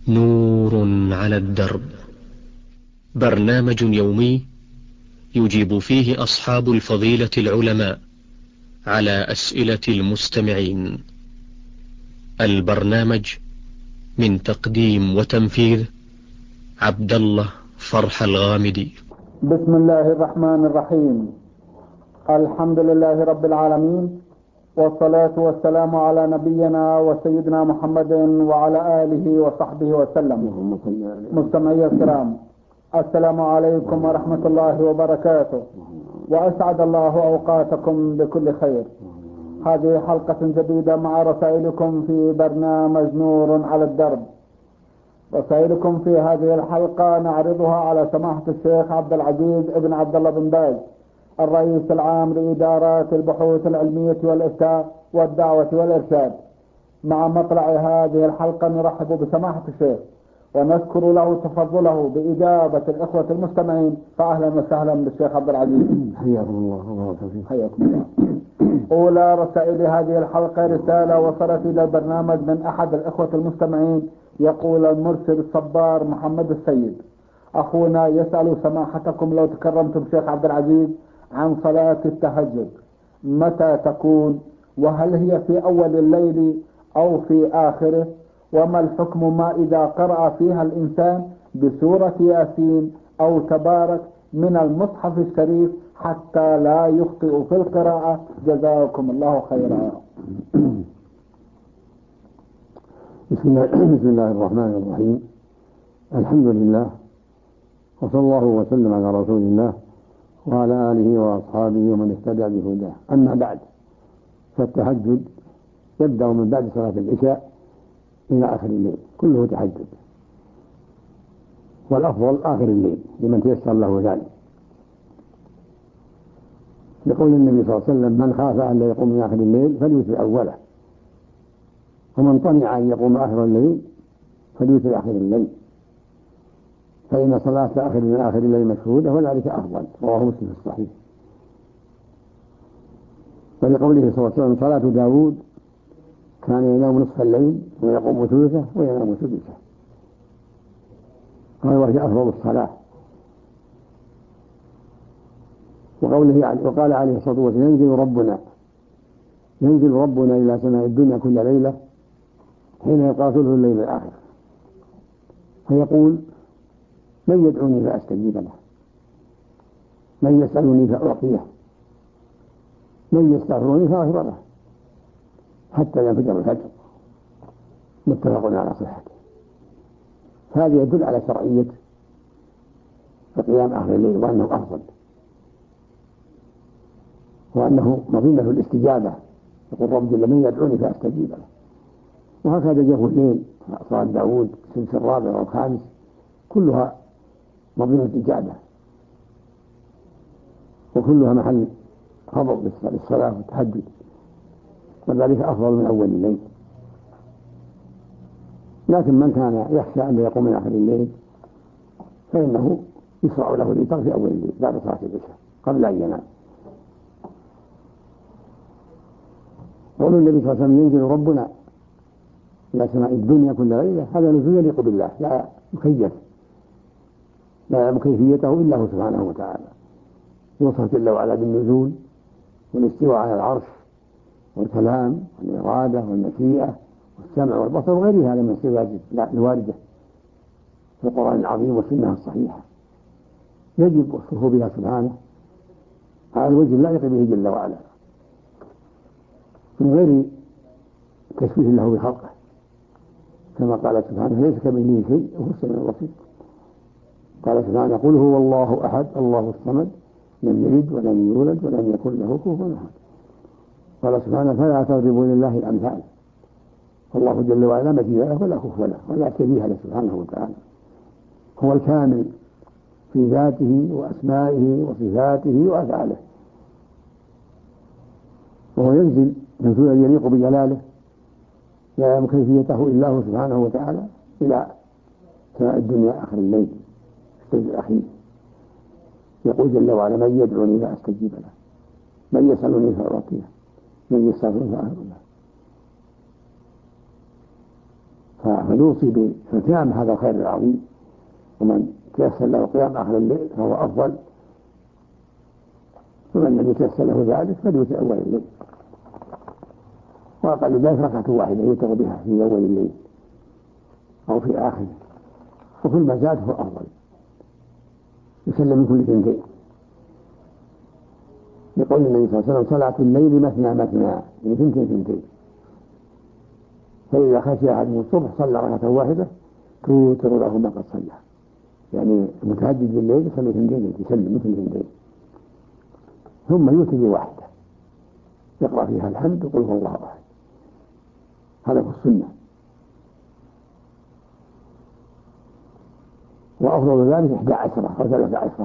نور على الدرب، برنامج يومي يجيب فيه أصحاب الفضيلة العلماء على أسئلة المستمعين. البرنامج من تقديم وتنفيذ عبد الله فرح الغامدي. بسم الله الرحمن الرحيم. الحمد لله رب العالمين، والصلاة والسلام على نبينا وسيدنا محمد وعلى آله وصحبه وسلم. مستمعي الكرام، السلام عليكم ورحمة الله وبركاته، وأسعد الله أوقاتكم بكل خير. هذه حلقة جديدة مع رسائلكم في برنامج نور على الدرب. رسائلكم في هذه الحلقة نعرضها على سماحة الشيخ عبد العزيز ابن عبد الله بن باز، الرئيس العام لإدارات البحوث العلمية والإفتاء والدعوة والإرشاد. مع مطلع هذه الحلقة نرحب بسماحة الشيخ ونذكر له تفضله بإجابة الإخوة المستمعين. فأهلا وسهلا بالشيخ عبد العزيز. حياكم الله. حياكم الله. أولى رسائل هذه الحلقة رسالة وصلت إلى البرنامج من أحد الإخوة المستمعين، يقول المرسل الصبار محمد السيد: أخونا يسأل سماحتكم لو تكرمتم شيخ عبد العزيز عن صلاة التهجد، متى تكون؟ وهل هي في أول الليل أو في آخره؟ وما الحكم ما إذا قرأ فيها الإنسان بسورة ياسين أو تبارك من المصحف الشريف حتى لا يخطئ في القراءة؟ جزاكم الله خيرا. بسم الله الرحمن الرحيم. الحمد لله، وصلى الله وسلم على رسول الله وعلى آله وأصحابه ومن اهتدى بهداه. أما بعد، فالتهجد يبدأ من بعد صلاة العشاء إلى آخر الليل، كله تهجد، والأفضل آخر الليل لمن تيسر له ذلك، لقول النبي صلى الله عليه وسلم: من خاف أن لا يقوم من آخر الليل فليوتر أوله، ومن طمع أن يقوم آخر الليل فليوتر آخر الليل، فإن صلاة آخر الليل مشهودة وذلك أفضل. رواه مسلم في الصحيح. ولقوله صلى الله عليه وسلم: صلاة داود كان ينام نصف الليل ويقوم ثلثه وينام سدسه، قال وهي أفضل الصلاة. وقال عليه الصلاة والسلام: ينزل ربنا إلى سماء الدنيا كل ليلة حين يبقى ثلث الليل الآخر، فيقول: من يدعوني فأستجيب له، من يسألني فأعطيه، من يستغفرني فأغفر له، حتى ينفجر الفجر. متفق على صحته. هذا يدل على شرعية قيام آخر الليل، وأنه أفضل، وأنه مظنة الاستجابة. يقول رب جل: من يدعوني فأستجيب له. وهكذا جوف الليل، صلاة داود السدس الرابع والخامس، كلها مظنة الإجابة، وكلها محل فضل للصلاة والتهجد، وذلك أفضل من أول الليل. لكن من كان يخشى أن يقوم من آخر الليل فإنه يشرع له الإيتار في أول الليل بعد صلاة العشاء قبل أن ينام. قول النبي صلى الله عليه وسلم: ينزل ربنا إلى سماء الدنيا كل ليلة، هذا نزول يليق بالله، لا مكيف، لا يعلم كيفيته إلا هو سبحانه وتعالى. يوصف جل وعلا بالنزول والاستواء على العرش والكلام والإرادة والمشيئة والسمع والبصر وغيرها من الصفات الواردة في القرآن العظيم والسنة الصحيحة، يجب وصفه بها سبحانه على الوجه اللائق به جل وعلا، من غير تشبيه له بخلقه، كما قال سبحانه: ليس كمثله شيء وهو السميع البصير. قال سبحانه: قل هو الله أحد الله الصمد لم يلد ولم يولد ولم يكن له كفوا أحد. قال سبحانه: فلا تضربوا لله الأمثال. فالله جل وعلا لا مثيل له ولا كفوا له ولا شبيه له سبحانه وتعالى، هو الكامل في ذاته وأسمائه وصفاته وأفعاله، وهو ينزل نزولا يليق بجلاله، لا يعلم كيفيته إلا هو سبحانه وتعالى، إلى سماء الدنيا آخر الليل الثلث الأخير. يقول جل وعلا: من يدعوني فأستجيب له، من يسألني فأعطيه، من يستغفرني فأغفر له. فنوصي بقيام هذا الخير العظيم، ومن تيسر له قيام آخر الليل فهو أفضل، ومن لم يتيسر له ذلك فليوتر أول الليل، وأقل ذلك ركعة واحدة يوتر بها في أول الليل أو في آخره، وكل ما زاد هو أفضل. يسلم من كل ثنتين، يقول النبي صلى الله عليه وسلم: صلاة الليل مثنى مثنى، يعني ثنتين، فإذا خشي أحدهم الصبح صلى ركعة واحدة توتر له ما قد صلى، يعني متهجد بالليل يصلي ثنتين، يسلم مثل ثنتين، ثم يوتر بواحدة يقرأ فيها الحمد وقل هو الله أحد. هذا هو السنة. وأفضل ذلك 11 أو 13،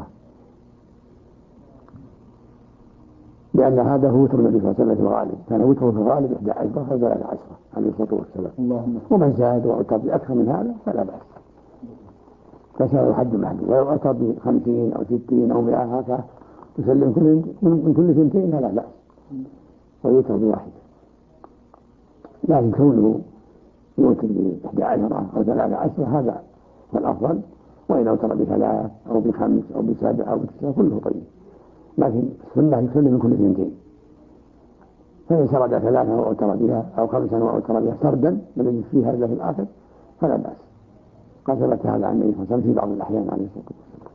لأن هذا هو وتر النبي صلى الله عليه وسلم في الغالب، كان وتره في الغالب 11 أو 13 عليه الصلاة والسلام. ومن زاد وأوتر بأكثر من هذا فلا بأس، فسأل الحد محدود، ولو أوتر ب50 أو 60 أو 100 هكذا يسلم من كل ثنتين فلا بأس، ويوتر بواحدة. لكن كونه يوتر ب11 أو 13 هذا هو الأفضل، وإن أوتر ب3 أو ب5 أو ب7 أو ب9 كله طيب، لكن السنة يسلم من كل ثنتين. فإن سرد 3 وأوتر بها أو 5 وأوتر بها سردا لم يجد فيها إلا في الآخر فلا بأس. قد ثبت هذا عن النبي صلى الله عليه وسلم في بعض الأحيان عليه الصلاة والسلام.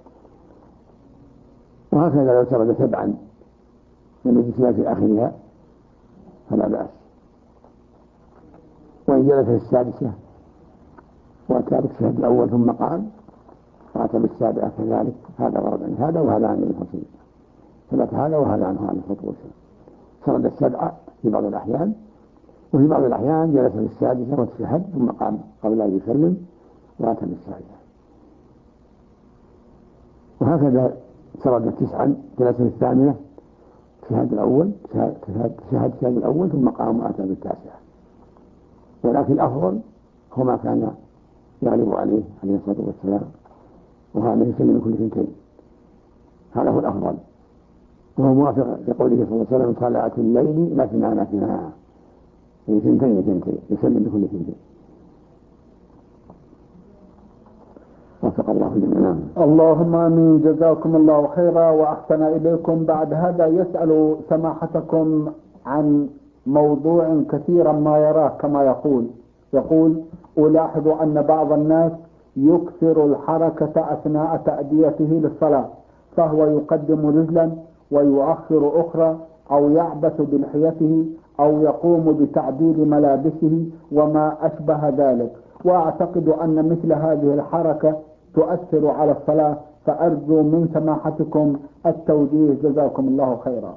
وهكذا لو سرد 7 لم يجد فيها في آخرها فلا بأس. وإن جلس في السادسة وأتى بالشهد الأول ثم قام وأتى بالسابعة كذلك، هذا ورد عن هذا وهذا عن النبي صلى الله عليه وسلم، ثبت هذا وهذا عنه عليه الصلاة والسلام. سرد 7 في بعض الأحيان، وفي بعض الأحيان جلس في السادسة وتشهد ثم قام قبل أن يسلم وأتى بالسابعة. وهكذا سرد 9 جلس في الثامنة شهد الأول ثم قام وأتى بالتاسعة. ولكن الأفضل هو ما كان يغلب عليه الصلاة والسلام، وهذا يسلم من كل ثنتين، هذا هو الأفضل، وهو موافق لقوله صلى الله عليه وسلم: صلاة الليل مثنى مثنى، يعني ثنتين يسلم من كل ثنتين. وفق الله جميعا. اللهم آمين. جزاكم الله خيرا وأحسن إليكم. بعد هذا يسأل سماحتكم عن موضوع كثيرا ما يراه كما يقول: ألاحظ أن بعض الناس يكثر الحركة أثناء تأديته للصلاة، فهو يقدم رجلا ويؤخر أخرى، أو يعبث بلحيته، أو يقوم بتعديل ملابسه وما أشبه ذلك، وأعتقد أن مثل هذه الحركة تؤثر على الصلاة، فأرجو من سماحتكم التوجيه. جزاكم الله خيرا.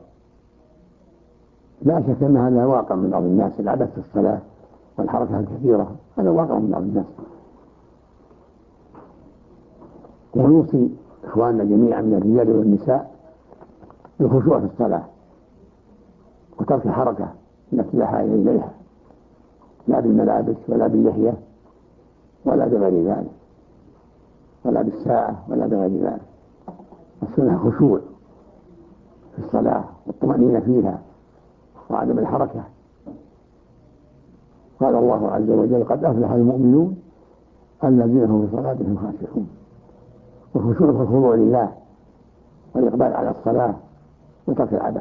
لا شك أن هذا واقع من بعض الناس، العبث في الصلاة والحركة الكثيرة هذا واقع من بعض الناس. ونوصي إخواننا جميعا من الرجال والنساء بالخشوع في الصلاة وترك الحركة التي لا حاجة إليها، لا بالملابس ولا باللحية ولا بغير ذلك، ولا بالساعة ولا بغير ذلك. السنة خشوع في الصلاة والطمأنينة فيها وعدم الحركة. قال الله عز وجل: قد أفلح المؤمنون الذين هم في صلاتهم خاشعون. والخشوع في الخضوع لله والإقبال على الصلاة وترك العبث.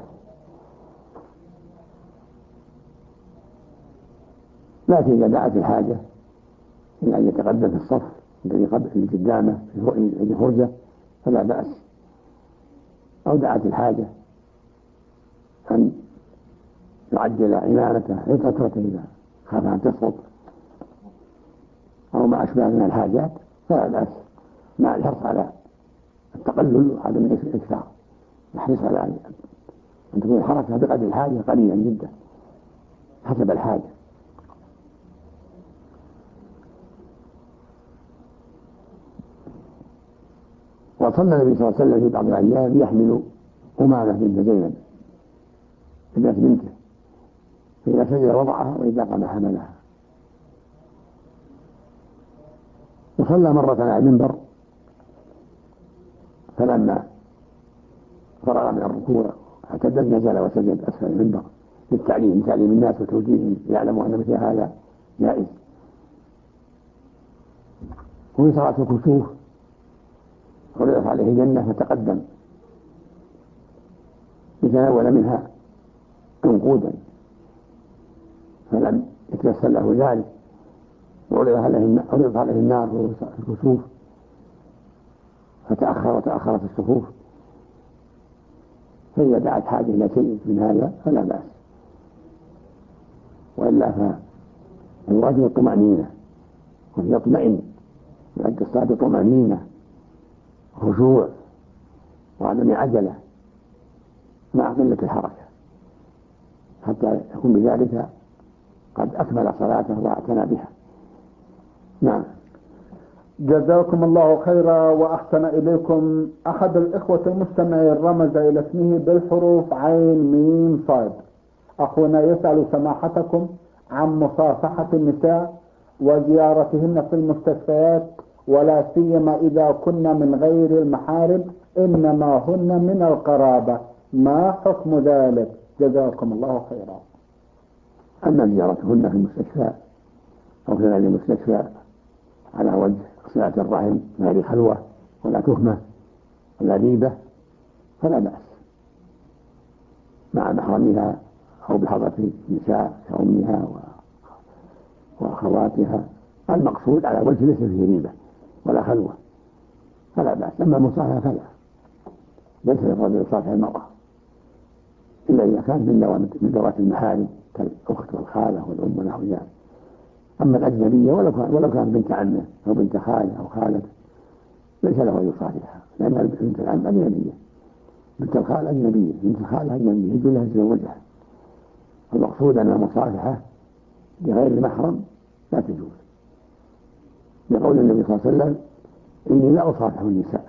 لكن إذا دعت الحاجة إلى أن يتقدم في الصف الذي قدامه في فرجة فلا بأس، أو دعت الحاجة أن يعجل عمامته في فترته إذا خاف أن تسقط أو ما أشبه من الحاجات فلا بأس، مع الحرص على التقلل وعدم الإكثار. يحرص على أن تكون الحركة بقدر الحاجة قليلا جدا حسب الحاجة. وصلى النبي صلى الله عليه وسلم في بعض الأيام يحمل أمامة بنت زينب ابنة بنته، فإذا سجد وضعها وإذا قام حملها. وصلى مرة على المنبر، فلما فرغ من الركوع اعتدل نزل وسجد أسفل المنبر للتعليم الناس وتوجيههم يعلموا أن مثل هذا جائز. وفي صلاة الكسوف عرضت عليه الجنة فتقدم ليتناول منها عنقودا فلم يتيسر له ذلك، وعرضت عليه النار في الكسوف وتأخرت الصفوف، فإذا دعت حاجة إلى شيء من هذا فلا بأس، وإلا فالواجب الطمأنينة ويطمئن يؤدي الصلاة بطمأنينة خشوع وعدم عجلة مع قلة الحركة حتى يكون بذلك قد أكمل صلاته واعتنى بها. نعم. جزاكم الله خيرا وأحسن إليكم. أحد الإخوة المستمعين رمز إلى اسمه بالحروف عين ميم صاد. أخونا يسأل سماحتكم عن مصافحة النساء وزيارتهن في المستشفيات، ولا سيما إذا كنا من غير المحارم إنما هن من القرابة، ما حكم ذلك؟ جزاكم الله خيرا. أما زيارتهن في المستشفى أو في غير المستشفى على وجه صلة الرحم غير خلوة ولا تهمة ولا ريبة فلا بأس مع محرمها أو بحضرة النساء كأمها وأخواتها، المقصود على وجه ليس فيه ريبة ولا خلوة فلا بأس. أما المصافحة فلا، ليس يفضل يصافح المرأة إلا إذا كان من ذوات المحارم كالأخت والخالة والأم ونحو ذلك. أما الأجنبية ولو كانت بنت عمه أو بنت خاله أو خالته ليس له أن يصافحها، لأن بنت العم أجنبية، بنت الخال أجنبية، بنت الخالة أجنبية يجوز لها تزوجها. المقصود أن المصافحة بغير المحرم لا تجوز، لقول النبي صلى الله عليه وسلم إني لا أصافح النساء.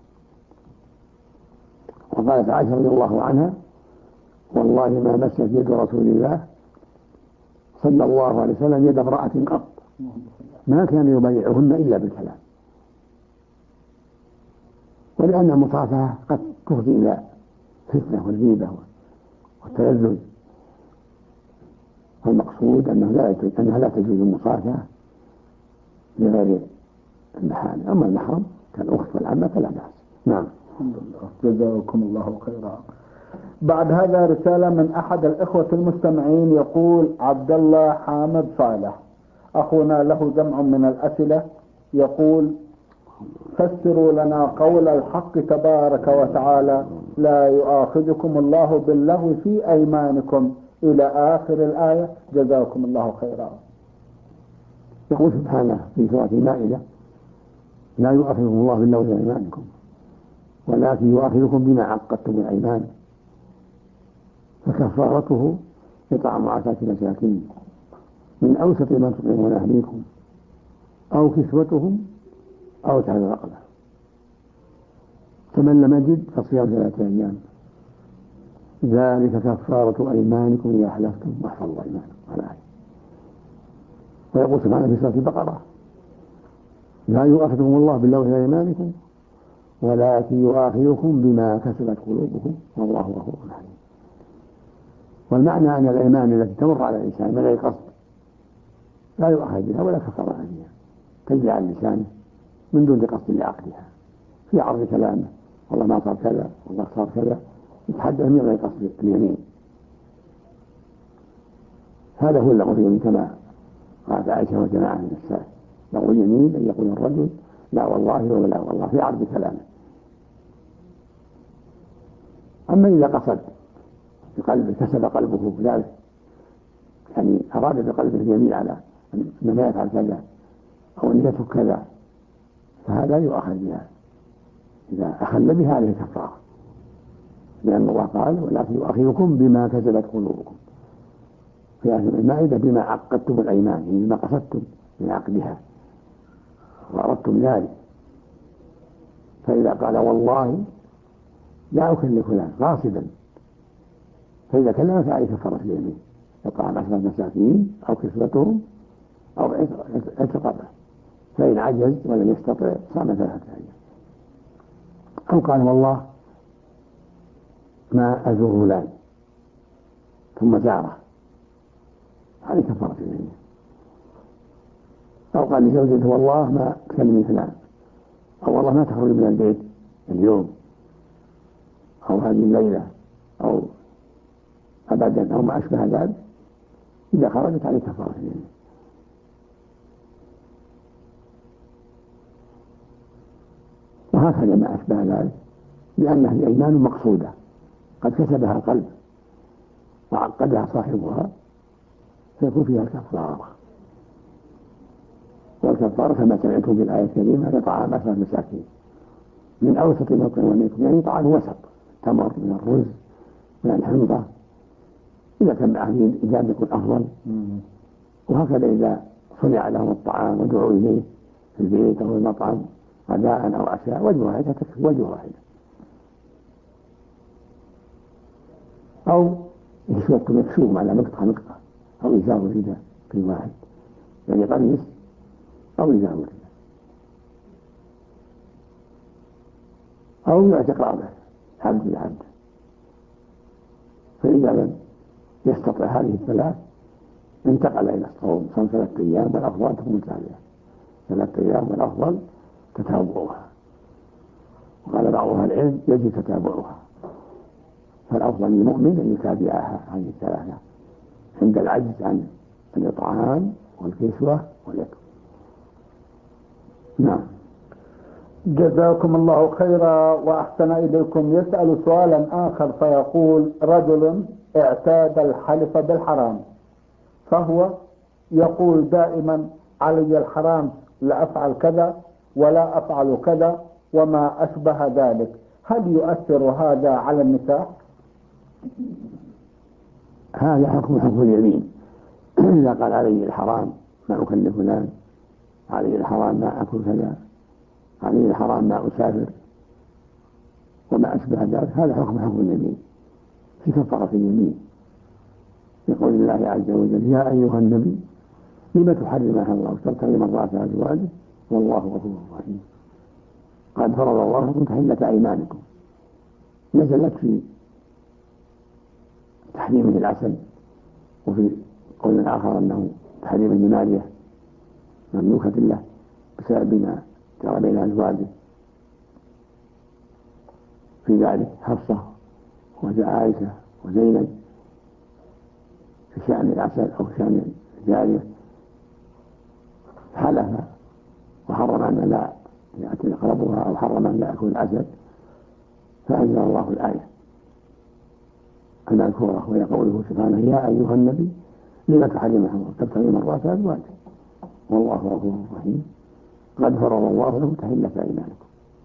وقالت عائشة رضي الله عنها والله ما مست يد رسول الله صلى الله عليه وسلم يد امرأة قط، ما كان يبايعهن إلا بالكلام، ولأن المصافحة قد تفضي إلى فتنة والغيبة والتلذذ، فالمقصود أنها لا تجوز المصافحة لغير المحارم. أما المحرم كالأخت والعمة فلا بأس. نعم. الحمد لله. جزاكم الله خيرا. بعد هذا رسالة من أحد الإخوة المستمعين يقول عبد الله حامد صالح. أخونا له جمع من الأسئلة، يقول فسروا لنا قول الحق تبارك وتعالى لا يؤاخذكم الله باللغو في أيمانكم إلى آخر الآية، جزاكم الله خيرا. يقول سبحانه في سورة المائدة لا يؤاخذكم الله باللغو في أيمانكم ولكن يؤاخذكم بما عقدتم الأيمان، فكفارته إطعام 10 مساكين من أوسط ما تطعمون أهليكم أو كسوتهم أو تحرير رقبة، فمن لم يجد فصيام 3 أيام ذلك كفارة أيمانكم إذا حلفتم واحفظوا أيمانكم على آية. ويقول سبحانه في سورة البقرة لا يؤاخذكم الله باللغو في أيمانكم ولكن يؤاخذكم بما كسبت قلوبكم والله غفور حليم. والمعنى أن الأيمان التي تمر على الإنسان من غير قصد لا يؤاخذ بها ولا كفارة عليها، تجري عن لسانه من دون قصد لعقدها في عرض كلامه والله ما صار كذا والله صار كذا، يتحدث من غير قصد اليمين. هذا هو اللغو اليمين كما قالت عائشة وجماعة من السلف. لغو اليمين أن يقول الرجل لا والله ولا والله في عرض كلامه. أما إذا قصد بقلبه كسب قلبه ذلك، يعني أراد بقلبه اليمين على أن ما يفعل كذا أو أن يترك كذا فهذا يؤاخذ بها، إذا أخل بها عليه كفارة، لأن الله قال ولكن يؤاخذكم بما كسبت قلوبكم في آية المائدة بما عقدتم الأيمان، يعني بما قصدتم من عقدها وأردتم ذلك. فإذا قال والله لا أكلف لك قاصدا فإذا كلم فعليه كفارة اليمين إطعام 10 مساكين أو كسوتهم أو عتق رقبة، فإن عجز ولم يستطع صام 3 أيام. أو قال والله ما أزور فلان ثم زاره، هذه كفارة اليمين. أو قال لزوجته والله ما تكلمي فلان، أو والله ما تخرج من البيت اليوم أو هذه الليلة أو أبدا أو ما أشبه ذلك، إذا خرجت عليه كفارة اليمين. وهكذا ما أشبه ذلك، لأنها الأيمان مقصودة قد كسبها القلب وعقدها صاحبها، فيكون فيها الكفارة. والكفارة كما سمعتم في الآية الكريمة لطعام 10 مساكين من أوسط ما يطعمونكم، يعني طعام وسط، تمر من الرز من الحنطة، إذا كان معه إجابة يكون أفضل. وهكذا إذا صنع لهم الطعام ودعوا إليه في البيت أو المطعم غداء أو عشاء، وجبة واحدة تكفي، وجبة واحدة. أو يكسوهم على مقطع أو إزار رداء كل واحد، يعني قميص أو إزار رداء، أو يعتق رقبة عبد العبد. فإذا لم يستطع هذه الثلاث انتقل إلى الصوم، صوم 3 أيام، والأفضل تكون متابعة 3 أيام، والأفضل تتابعها. وقال بعض أهل العلم يجب تتابعها، فالأفضل للمؤمن أن يتابعها هذه الثلاثة عند العجز عن الإطعام والكسوة واليكم. نعم. جزاكم الله خيرا وأحسن إليكم. يسأل سؤالا آخر فيقول: رجل اعتاد الحلف بالحرام، فهو يقول دائما علي الحرام، لا أفعل كذا ولا أفعل كذا وما أشبه ذلك، هل يؤثر هذا على النكاح؟ هذا حكم اليمين. إذا قال علي الحرام ما أكلف فلان، علي الحرام ما أكل كذا، علي الحرام ما أسافر وما أشبه ذلك، هذا حكم اليمين في كفارة اليمين. يقول الله عز وجل: يا أيها النبي لم تحرمها الله وتبتغي مرضات أزواجه والله غفور رحيم، قد فرض الله لكم تحلة أيمانكم. نزلت في تحريم العسل، وفي قول آخر أنه تحريم المارية مملوكة له بسبب ما جرى بين أزواجه، في ذلك حفصة وعائشة وزينب في شأن العسل أو شأن الجارية، حلف وحرم أن لا يأتي أقربها أو حرم أن لا يأكل العسل، فأنزل الله الآية المذكورة وهي قوله سبحانه: يا أيها النبي لم تحرمها الله تبتغي مرضات أزواجك والله غفور رحيم، قد فرض الله لكم تحلة أيمانكم.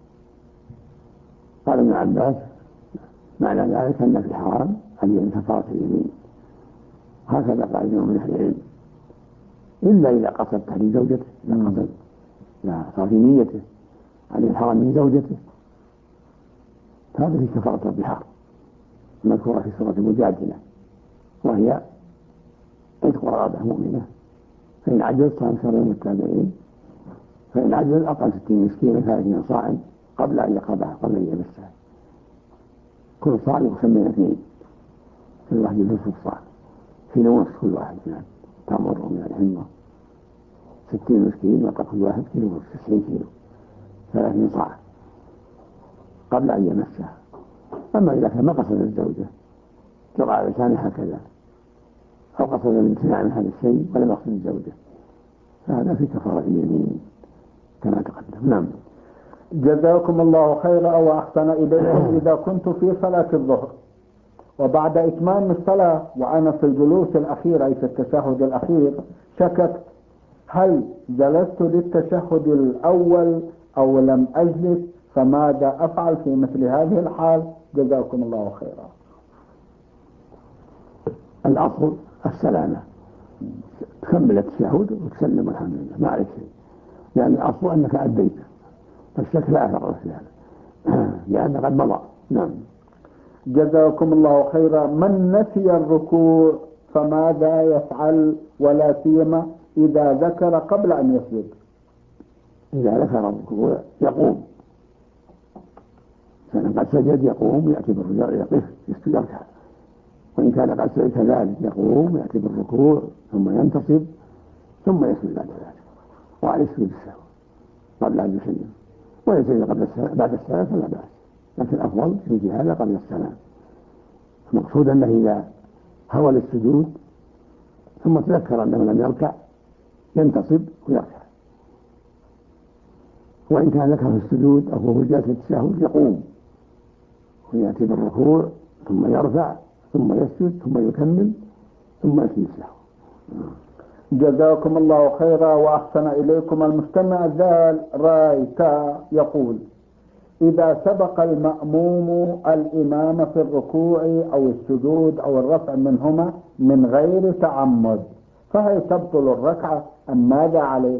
قال ابن عباس: معنى ذلك أن في الحرام أن كفارة اليمين. هكذا قال جمع من أهل العلم، إلا إذا قصد تحريم زوجته، إذا قصد لا صار في نيته عليه الحرام من زوجته، هذا في كفارة الظهار المذكورة في سورة المجادلة، وهي عتق رقبة مؤمنة، فإن عجز صام شهرين متابعين، فإن عجز أقل 60 مسكينا 30 صاعا قبل أن يقربها، قبل أن يمسها. كل صاع يسمى 2، كل واحد يلبس صاع في نصف كل واحد من التمر ومن الحنطة، 60 مسكين يعطى كل واحد كيلو ونصف، 90 كيلو 30 صاع قبل أن يمسها. أما إذا كان ما قصد الزوجة جرى على لسانه هكذا، أو قصد الامتناع من هذا الشيء ولم يقصد الزوجة، فهذا في كفارة اليمين كما تقدم. نعم. جزاكم الله خيرا وأحسن إليكم. إذا كنت في صلاة الظهر وبعد إتمام الصلاة وأنا في الجلوس الأخير أي في التشهد الأخير شككت هل جلست للتشهد الأول أو لم أجلس، فماذا أفعل في مثل هذه الحال؟ جزاكم الله خيرا. الأصل السلامة، تكمل التشهد وتسلم الحمد لله ما عليك شيء، لأن الأصل أنك أديت، فالشك لا أثر في هذا لأن قد مضى. نعم. جزاكم الله خيرا. من نسي الركوع فماذا يفعل، ولا سيما إذا ذكر قبل أن يسجد؟ إذا ذكر الركوع يقوم، كان قد سجد يقوم يأتي بالرجوع، يقف يسجد يركع، وإن كان قد سجد كذلك يقوم يأتي بالركوع ثم ينتصب ثم يسجد بعد ذلك. وعلى سجود السهو قبل أن يسلم، ويسجد بعد السلام فلا بأس، لكن الأفضل يجي هذا قبل السلام. المقصود أنه إذا هوى للسجود ثم تذكر أنه لم يركع ينتصب ويركع، وإن كان ذكر في السجود أو في جلسة التشهد يقوم ويأتي بالركوع ثم يرفع ثم يسجد ثم يكمل ثم يسجد السهو. جزاكم الله خيرا وأحسن إليكم. المستمع ذال رايتا يقول: إذا سبق المأموم الإمام في الركوع أو السجود أو الرفع منهما من غير تعمد فهل تبطل الركعة أم ماذا عليه؟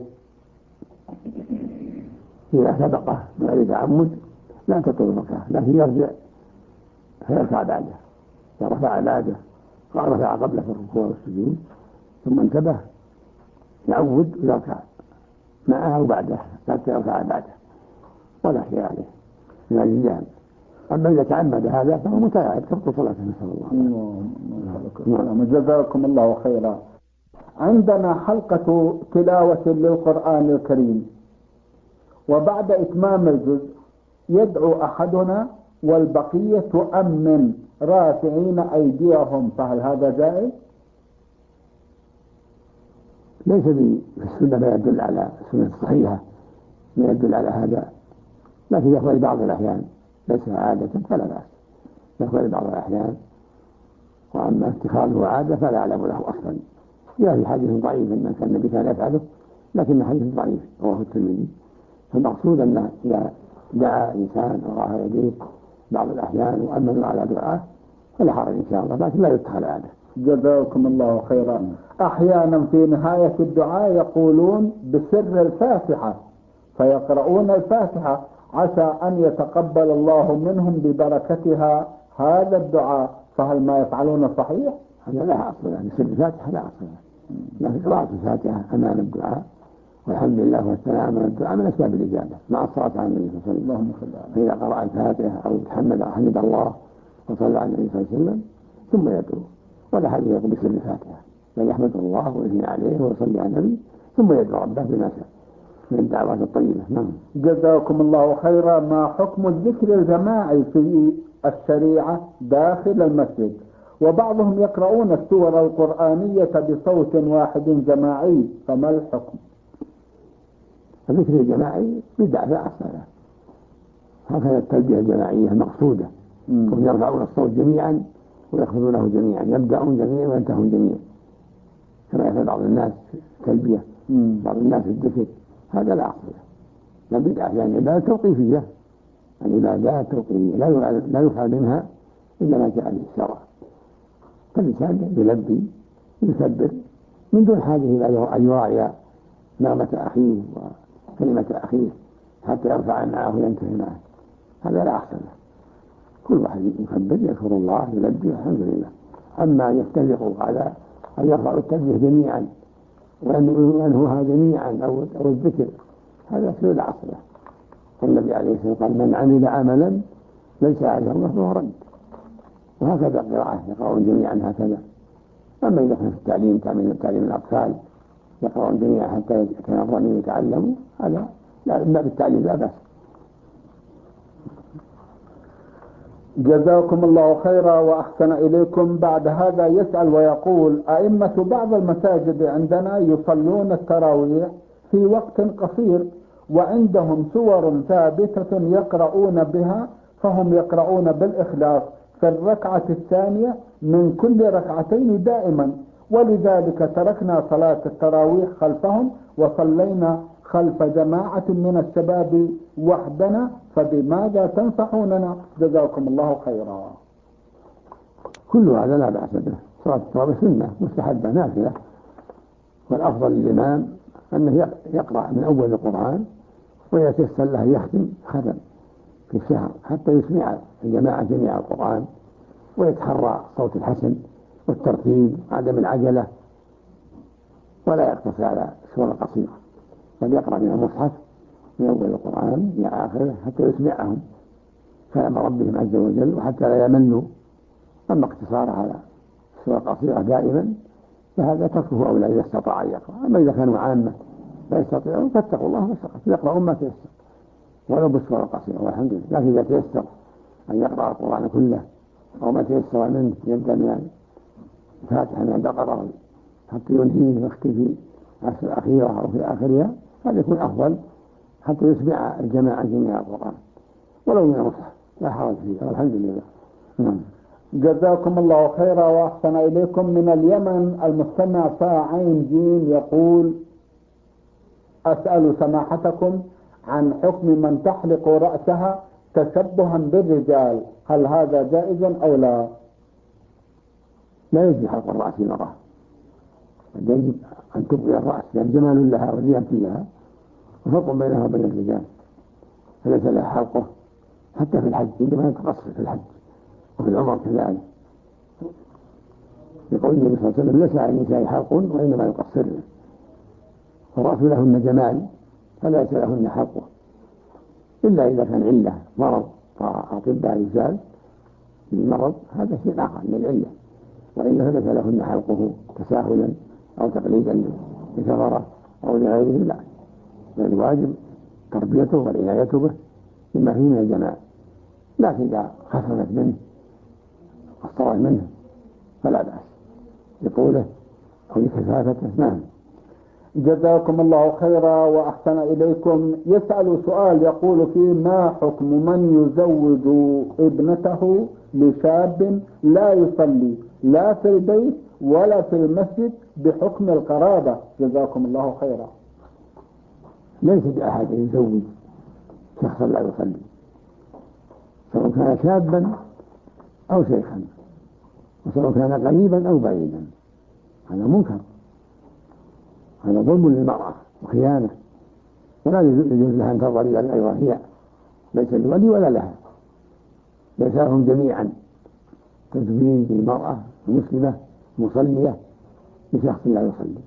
إذا سبقه من غير تعمد لا تبطل الركعة، لكن يرجع فيرفع بعده، يرفع بعده ورفع قبله في الركوع والسجود ثم انتبه يعود ويركع معه بعده حتى يرفع بعده ولا شيء عليه من الجهل. أما إذا تعمد هذا فهو متعب تبطل صلاته، نسأل الله. جزاكم الله خيرا. عندنا حلقة تلاوة للقرآن الكريم، وبعد إتمام الجزء يدعو أحدنا والبقية تؤمن رافعين أيديهم، فهل هذا جائز؟ ليس في السنة ما يدل على السنة الصحيحة ما يدل على هذا، لكن يقبل بعض الأحيان ليس عادة فلا بأس، يقبل بعض الأحيان. وأما اتخاذه عادة فلا أعلم له أصلا. جاء في حديث ضعيف أن النبي كان يفعله، لكن حديث ضعيف رواه الترمذي. فالمقصود أنه إذا دعا إنسان ورفع يديه بعض الأحيان وأمنوا على دعاه فلا حرج إن شاء الله، لكن لا يتخذ عادة. جزاكم الله خيرا. أحيانا في نهاية الدعاء يقولون بسر الفاتحة، فيقرؤون الفاتحة عسى أن يتقبل الله منهم ببركتها هذا الدعاء، فهل ما يفعلون صحيح؟ هذا لا أصل له، بسر الفاتحة لا أصل له، لكن قراءة الفاتحة أمام الدعاء والحمد لله والثناء من الدعاء من أسباب الإجابة مع الصلاة على النبي صلى الله عليه وسلم. فإذا قرأ الفاتحة أو حمد الله وصلى على النبي صلى الله عليه وسلم ثم يدعو، ولا حد يقول بسر الفاتحة، بل يحمد الله ويثني عليه ويصلي على النبي ثم يدعو ربه بما شاء من الدعوات الطيبة. نعم. جزاكم الله خيرا. ما حكم الذكر الجماعي في الشريعة داخل المسجد؟ وبعضهم يقرؤون السور القرآنية بصوت واحد جماعي، فما الحكم؟ الذكر الجماعي بدعة لا أصل له، هكذا التلبية الجماعية المقصودة، هم يرفعون الصوت جميعا ويأخذونه جميعا، يبدأون جميعا وينتهون جميعا كما يفعل بعض الناس في التلبية، بعض الناس في الذكر، هذا لا أصل له. بدعة يعني عبادة توقيفية، العبادات توقيفية لا يفعل منها إلا ما جاء به الشرع، فالإنسان يلبي يكبر من دون حاجة إلى أن يراعي نغمة أخيه وكلمة أخيه حتى يرفع معه وينتهي معه، هذا لا أحسن له. كل واحد يكبر يذكر الله يلبي الحمد لله. أما يفترقوا على أن يرفعوا التسبيح جميعا وينهوها جميعا أو الذكر، هذا شيء لا أصل له. والنبي عليه الصلاة والسلام قال: من عمل عملا ليس عليه أمره فهو رد. وهكذا القراءة يقرؤون جميعا هكذا. أما إذا كان في تعليم الأطفال يقرؤون جميعا حتى يتنظموا ويتعلموا، هذا لا بالتعليم لا بأس. جزاكم الله خيرا وأحسن إليكم. بعد هذا يسأل ويقول: أئمة بعض المساجد عندنا يصلون التراويح في وقت قصير وعندهم سور ثابتة يقرؤون بها، فهم يقرؤون بالإخلاص في الركعة الثانية من كل ركعتين دائما، ولذلك تركنا صلاة التراويح خلفهم وصلينا خلف جماعة من الشباب وحدنا، فبماذا تنصحوننا؟ جزاكم الله خيرا. كل هذا لا بأس به، صلاة التراويح سنة مستحبة نافلة، والأفضل للإمام أنه يقرأ من أول القرآن ويتيسر له يختم ختم في الشهر حتى يسمع الجماعة جميع القرآن، ويتحرى صوت الحسن والترتيب عدم العجلة، ولا يقتصر على السور القصيرة، بل يقرأ من المصحف من أول القرآن إلى آخره حتى يسمعهم كلام ربهم عز وجل وحتى لا يملوا. أما اقتصار على السور القصيرة دائما فهذا تركه أولى إذا استطاع أن يقرأ. أما إذا كانوا عامة لا يستطيعون فاتقوا الله ما استطعتم يقرؤون ما تيسر ولو بالسورة القصيرة والحمد لله. لكن إذا تيسر أن يقرأ القرآن كله أو ما تيسر منه يبدأ من الفاتحة من البقرة حتى ينهيه ويختفي في الأخيرة أو في آخرها هذا يكون أفضل حتى يسمع الجماعة جميع القرآن ولو من المصحف لا حرج فيه والحمد لله. جزاكم الله خيرا وأحسن إليكم. من اليمن المستمع فاعين جيم يقول: أسأل سماحتكم عن حكم من تحلق رأسها تشبها بالرجال، هل هذا جائز أو لا؟ لا يجب حلق الرأس المرأة، يجب أن تبقي الرأس لأن جمال لها وزينة لها وفرق بينها وبين الرجال، فليس لها حلقه حتى في الحج عندما تقصر في الحج وفي العمر كذلك. يقول النبي صلى الله عليه وسلم: ليس على النساء حلق وإنما يقصرن، والرأس لهن جمال فليس لهن حلقه إلا إذا كان علة مرض فأطباء يزال المرض هذا شيء آخر من العلة، وإلا فليس لهن حلقه تساهلا أو تقليدا لثغرة أو لغيره، لا، بل الواجب تربيته والعناية به بما فيه من الجمال. لكن إذا خففت منه قصرت منه فلا بأس لطوله أو لكثافته. نعم. جزاكم الله خيرا وأحسن إليكم. يسأل سؤال يقول فيه: ما حكم من يزوج ابنته لشاب لا يصلي لا في البيت ولا في المسجد بحكم القرابة؟ جزاكم الله خيرا. ليس بأحد يزوج شخصا لا يصلي سواء كان شابا أو شيخا وسواء كان قريبا أو بعيدا، هذا منكر، هذا ظلم للمرأة وخيانة، ولا يجوز لها أن ترضى لأن أيضا هي ليس لولي ولا لها، ليس لهم جميعا تزويج المرأة المسلمة مصلية بشخص لا يصلي،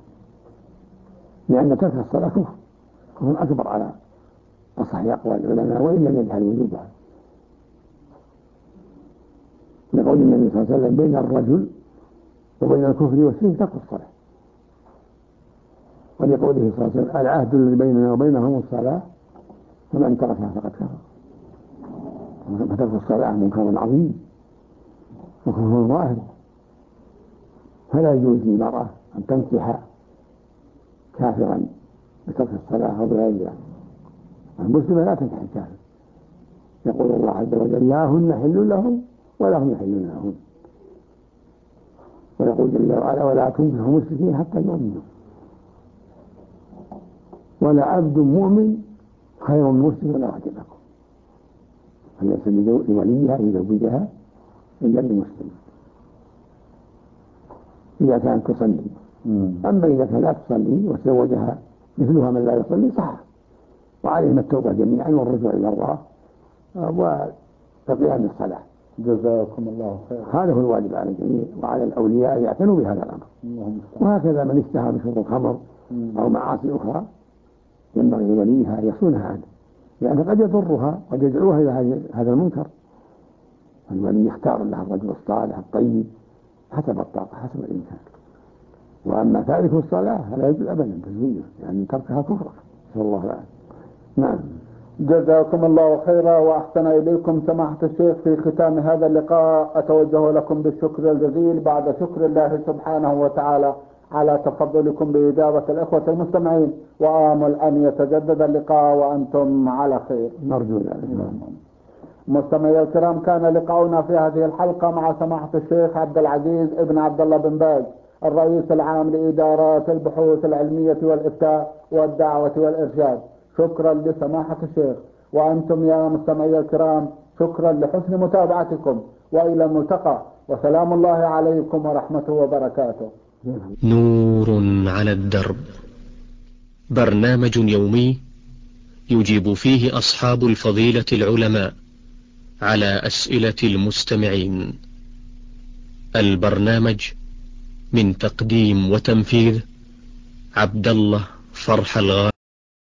لأن ترك الصلاة كفر أكبر على أصح أقوال العلماء وإن لم يجهل وجوبها. لقول النبي صلى الله عليه وسلم: بين الرجل وبين الكفر والشرك ترك الصلاة. ولقوله صلى الله عليه وسلم: العهد الذي بيننا وبينهم الصلاة فمن تركها فقد كفر. فترك الصلاة منكر عظيم وكفر ظاهر، فلا يجوز للمرأة أن تنكح كافرا بترك الصلاة أو بغيرها. المسلمة لا تنكح الكافر، يقول الله عز وجل: لا هن حل لهم ولا هم يحلون لهم. ويقول جل وعلا: ولا تنكحوا مشركين حتى يؤمنوا، ولا عبد مؤمن خير من مسلم ولا أعجبكم. فليس لوليها يزوجها إلا لمسلم إذا كانت تصلي. أما إذا كانت لا تصلي وتزوجها مثلها من لا يصلي صح، وعليهم التوبة جميعا والرجوع إلى الله وقيام الصلاة. جزاكم الله خيرا. هذا هو الواجب على الجميع وعلى الأولياء أن يعتنوا بهذا الأمر. وهكذا من اشتهى بشرب الخمر أو معاصي أخرى ينبغي لوليها أن يصونها عنه، لأنه قد يضرها قد يدعوها إلى هذا المنكر. الولي يختار لها الرجل الصالح الطيب حسب الطاقة حسب الإمكان. وأما تارك الصلاة فلا يجوز أبدا تزويجه لأن تركها كفر. نسأل الله العافية. نعم. جزاكم الله خيرا وأحسن إليكم. سماحة الشيخ، في ختام هذا اللقاء أتوجه لكم بالشكر الجزيل بعد شكر الله سبحانه وتعالى على تفضلكم بإجابة الإخوة المستمعين، وآمل أن يتجدد اللقاء وأنتم على خير. نرجو ذلك. مستمعي الكرام، كان لقاؤنا في هذه الحلقة مع سماحة الشيخ عبد العزيز ابن عبد الله بن باز، الرئيس العام لإدارات البحوث العلمية والإفتاء والدعوة والإرشاد. شكرا لسماحة الشيخ، وأنتم يا مستمعي الكرام شكرا لحسن متابعتكم، وإلى الملتقى، وسلام الله عليكم ورحمته وبركاته. نور على الدرب، برنامج يومي يجيب فيه أصحاب الفضيلة العلماء على أسئلة المستمعين. البرنامج من تقديم وتنفيذ عبد الله فرح الغامدي.